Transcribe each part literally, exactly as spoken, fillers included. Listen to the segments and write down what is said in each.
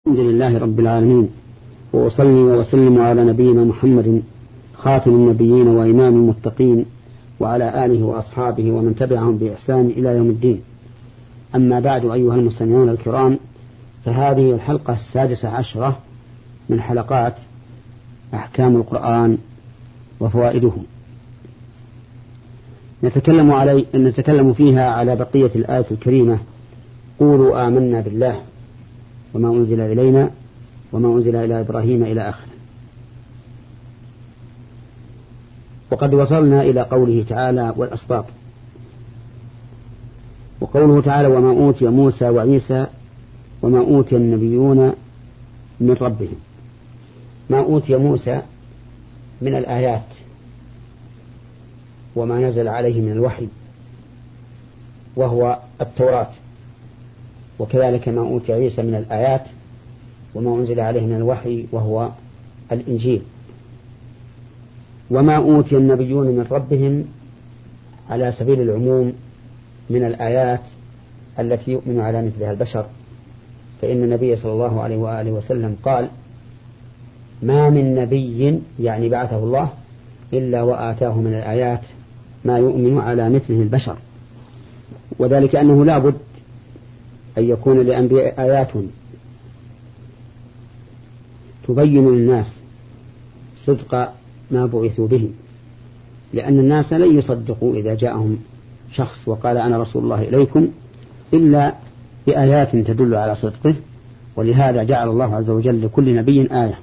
الحمد لله رب العالمين، وأصلي وأسلم على نبينا محمد خاتم النبيين وإمام المتقين، وعلى آله وأصحابه ومن تبعهم بإحسان إلى يوم الدين. أما بعد، أيها المستمعون الكرام، فهذه الحلقة السادسة عشرة من حلقات أحكام القرآن وفوائده. نتكلم, علي نتكلم فيها على بقية الآية الكريمة: قولوا آمنا بالله وما أنزل إلينا وما أنزل إلى إبراهيم إلى آخره. وقد وصلنا إلى قوله تعالى: والأسباط. وقوله تعالى: وما أوتي موسى وعيسى وما أوتي النبيون من ربهم. ما أوتي موسى من الآيات وما نزل عليه من الوحي وهو التوراة، وكذلك ما أوتي عيسى من الآيات وما أنزل عليه من الوحي وهو الإنجيل. وما أوتي النبيون من ربهم على سبيل العموم من الآيات التي يؤمن على مثلها البشر، فإن النبي صلى الله عليه وآله وسلم قال: ما من نبي يعني بعثه الله إلا وآتاه من الآيات ما يؤمن على مثله البشر، وذلك أنه لا بد أن يكون لأنبياء آيات تبين للناس صدق ما بعثوا به، لأن الناس لن يصدقوا إذا جاءهم شخص وقال: أنا رسول الله إليكم، إلا بآيات تدل على صدقه. ولهذا جعل الله عز وجل لكل نبي آية.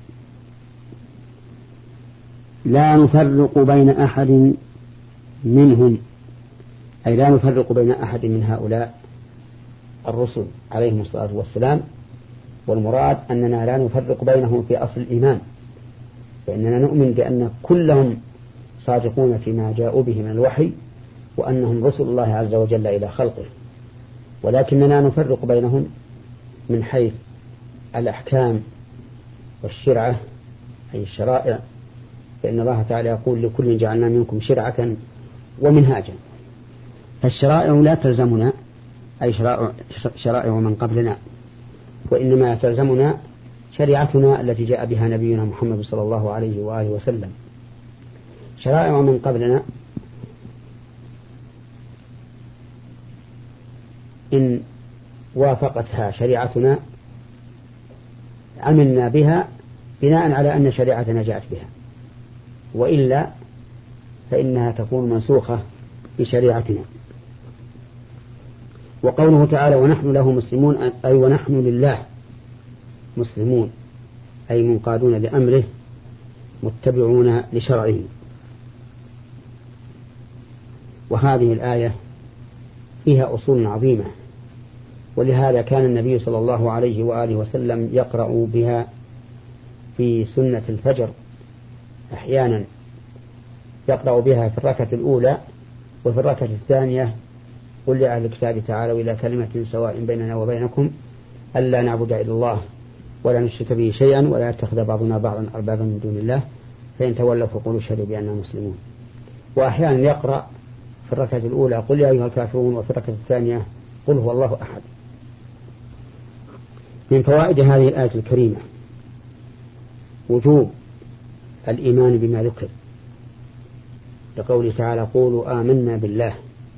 لا نفرق بين أحد منهم، أي لا نفرق بين أحد من هؤلاء الرسل عليهم الصلاة والسلام، والمراد أننا لا نفرق بينهم في أصل الإيمان، فإننا نؤمن بأن كلهم صادقون فيما جاءوا به من الوحي، وأنهم رسل الله عز وجل إلى خلقه، ولكننا نفرق بينهم من حيث الأحكام والشرعة، أي الشرائع، فإن الله تعالى يقول: لكل جعلنا منكم شرعة ومنهاجا. فالشرائع لا تلزمنا، أي شرائع من قبلنا، وإنما تلزمنا شريعتنا التي جاء بها نبينا محمد صلى الله عليه وآله وسلم. شرائع من قبلنا إن وافقتها شريعتنا عملنا بها بناء على أن شريعتنا جاءت بها، وإلا فإنها تكون منسوخة بشريعتنا. وقوله تعالى: ونحن له مسلمون، أي ونحن لله مسلمون، أي منقادون لأمره متبعون لشرعه. وهذه الآية فيها أصول عظيمة، ولهذا كان النبي صلى الله عليه وآله وسلم يقرأ بها في سنة الفجر أحيانا، يقرأ بها في الركعة الأولى وفي الركعة الثانية: قل لأهل الكتاب تعالوا إلى كلمة سواء بيننا وبينكم ألا نعبد إلا الله ولا نشرك به شيئا ولا يتخذ بعضنا بعضا أربابا من دون الله فإن تولوا فقولوا اشهدوا بأننا مسلمون. وأحيانا يقرأ في الركعة الأولى: قل يا أيها الكافرون، وفي الركعة الثانية: قل هو الله أحد. من فوائد هذه الآية الكريمة وجوب الإيمان بما ذكر، لقوله تعالى: قولوا آمنا بالله.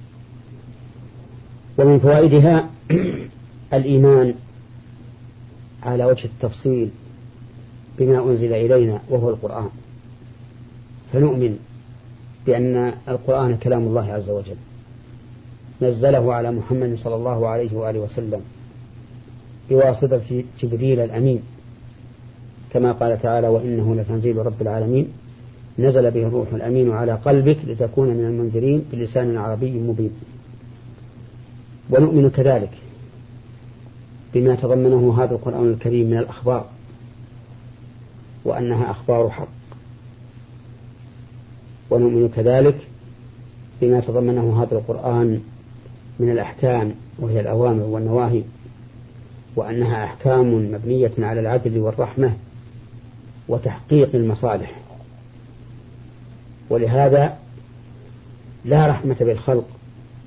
ومن فوائدها الإيمان على وجه التفصيل بما أنزل إلينا وهو القرآن، فنؤمن بأن القرآن كلام الله عز وجل نزله على محمد صلى الله عليه وآله وسلم بواسطة جبريل الأمين، كما قال تعالى: وإنه لتنزيل رب العالمين نزل به الروح الأمين على قلبك لتكون من المنذرين بلسان عربي مبين. ونؤمن كذلك بما تضمنه هذا القرآن الكريم من الأخبار، وأنها أخبار حق. ونؤمن كذلك بما تضمنه هذا القرآن من الأحكام، وهي الأوامر والنواهي، وأنها أحكام مبنية على العدل والرحمة وتحقيق المصالح. ولهذا لا رحمة بالخلق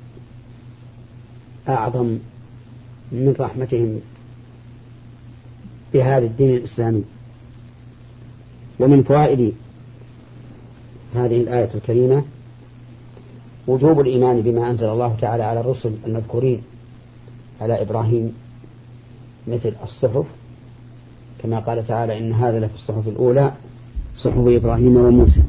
أعظم من رحمتهم بهذا الدين الإسلامي. ومن فوائد هذه الآية الكريمة وجوب الإيمان بما أنزل الله تعالى على الرسل المذكورين على إبراهيم مثل الصحف، كما قال تعالى إن هذا لفي الصحف الأولى صحف إبراهيم وموسى.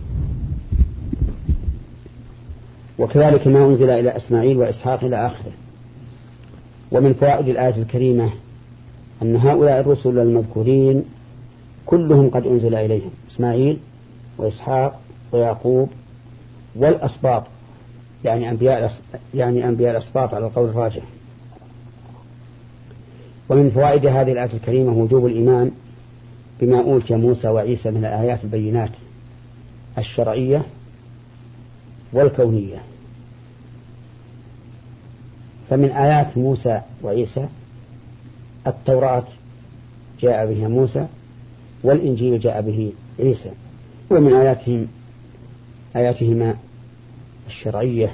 وكذلك ما أنزل إلى إسماعيل وإسحاق إلى آخره. ومن فوائد الآية الكريمة أن هؤلاء الرسل المذكورين كلهم قد أنزل إليهم إسماعيل وإسحاق ويعقوب والأسباط، يعني أنبياء يعني أنبياء الأسباط على القول الراجح. ومن فوائد هذه الآية الكريمة وجوب الإيمان بما أوتي موسى وعيسى من الآيات البينات الشرعية والكونية. فمن آيات موسى وعيسى التوراة جاء بها موسى والإنجيل جاء به عيسى. ومن آياتهم آياتهما الشرعية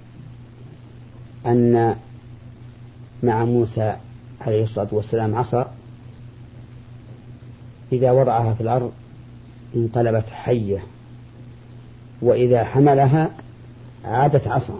أن مع موسى عليه الصلاة والسلام عصا إذا وضعها في الأرض انقلبت حية، وإذا حملها عادت عصا،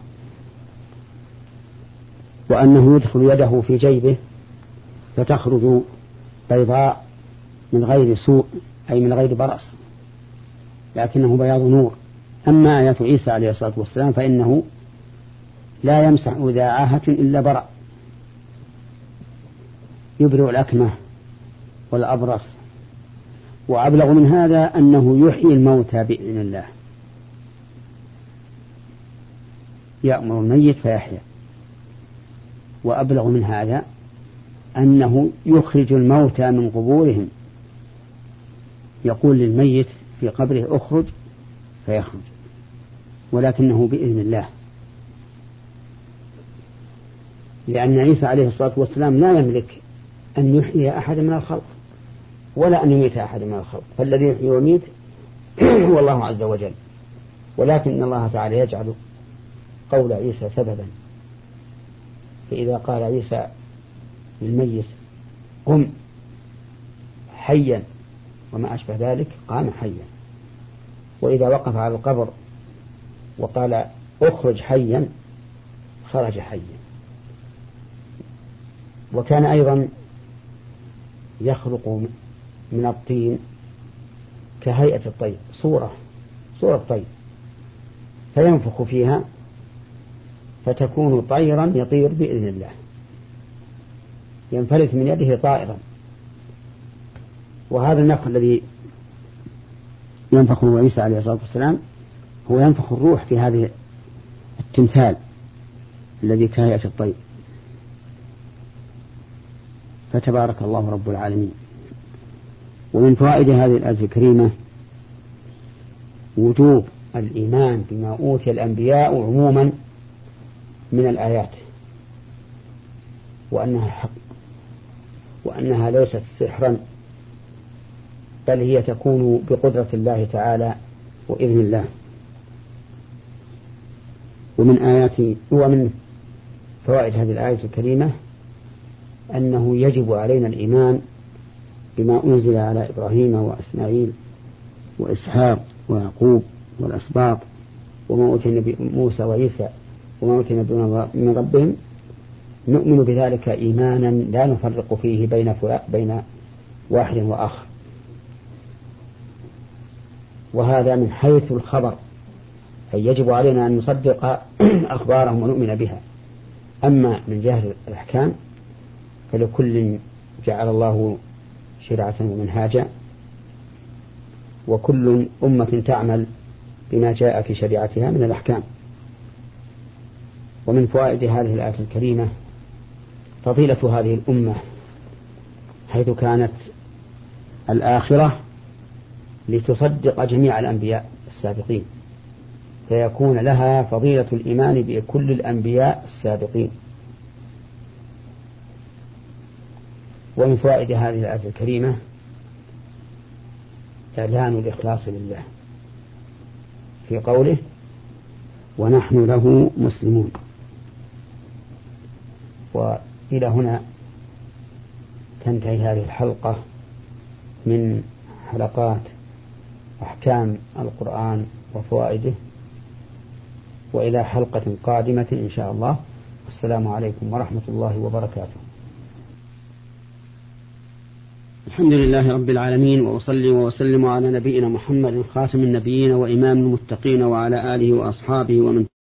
وأنه يدخل يده في جيبه فتخرج بيضاء من غير سوء أي من غير برص، لكنه بياض نور. أما آيات عيسى عليه الصلاة والسلام فإنه لا يمسح ذا عاهة إلا برأ، يبرئ الأكمة والأبرص. وأبلغ من هذا أنه يحيي الموتى بإذن الله، يأمر الميت فيحيى. وأبلغ من هذا أنه يخرج الموتى من قبورهم، يقول للميت في قبره اخرج فيخرج، ولكنه بإذن الله، لأن عيسى عليه الصلاة والسلام لا يملك أن يحيي أحد من الخلق ولا أن يميت أحد من الخلق، فالذي يحيي ويميت هو الله عز وجل. ولكن الله تعالى يجعل قول عيسى سببا، فإذا قال عيسى للميت قم حيا وما أشبه ذلك قام حيا، وإذا وقف على القبر وقال اخرج حيا خرج حيا. وكان أيضا يخلق من الطين كهيئة الطير صورة صورة طير فينفخ فيها فتكون طيرا يطير بإذن الله، ينفلت من يده طائرا. وهذا النفخ الذي ينفخه عيسى عليه الصلاة والسلام هو ينفخ الروح في هذه التمثال الذي كهيئة الطير. فتبارك الله رب العالمين. ومن فوائد هذه الآية الكريمة وجوب الإيمان بما أوتي الأنبياء عموما من الآيات، وأنها حق، وأنها ليست سحرا، بل هي تكون بقدرة الله تعالى وإذن الله. ومن آيات ومن فوائد هذه الآية الكريمة أنه يجب علينا الإيمان بما أنزل على إبراهيم وإسماعيل وإسحاق ويعقوب والأسباط، وما أوتي النبي موسى وعيسى وما أوتي النبيون من ربهم، نؤمن بذلك إيمانا لا نفرق فيه بين بين واحد وآخر. وهذا من حيث الخبر، أي يجب علينا أن نصدق أخبارهم ونؤمن بها. أما من جهة الأحكام فلكل جعل الله شرعة ومنهاجا، وكل أمة تعمل بما جاء في شريعتها من الأحكام. ومن فوائد هذه الآية الكريمة فضيلة هذه الأمة، حيث كانت الآخرة لتصدق جميع الأنبياء السابقين، فيكون لها فضيلة الإيمان بكل الأنبياء السابقين. ومن فوائد هذه الآية الكريمة إعلان الإخلاص لله في قوله ونحن له مسلمون. وإلى هنا تنتهي هذه الحلقة من حلقات أحكام القرآن وفوائده، وإلى حلقة قادمة إن شاء الله. والسلام عليكم ورحمة الله وبركاته. الحمد لله رب العالمين، وأصلي وأسلم على نبينا محمد خاتم النبيين وإمام المتقين، وعلى آله وأصحابه ومن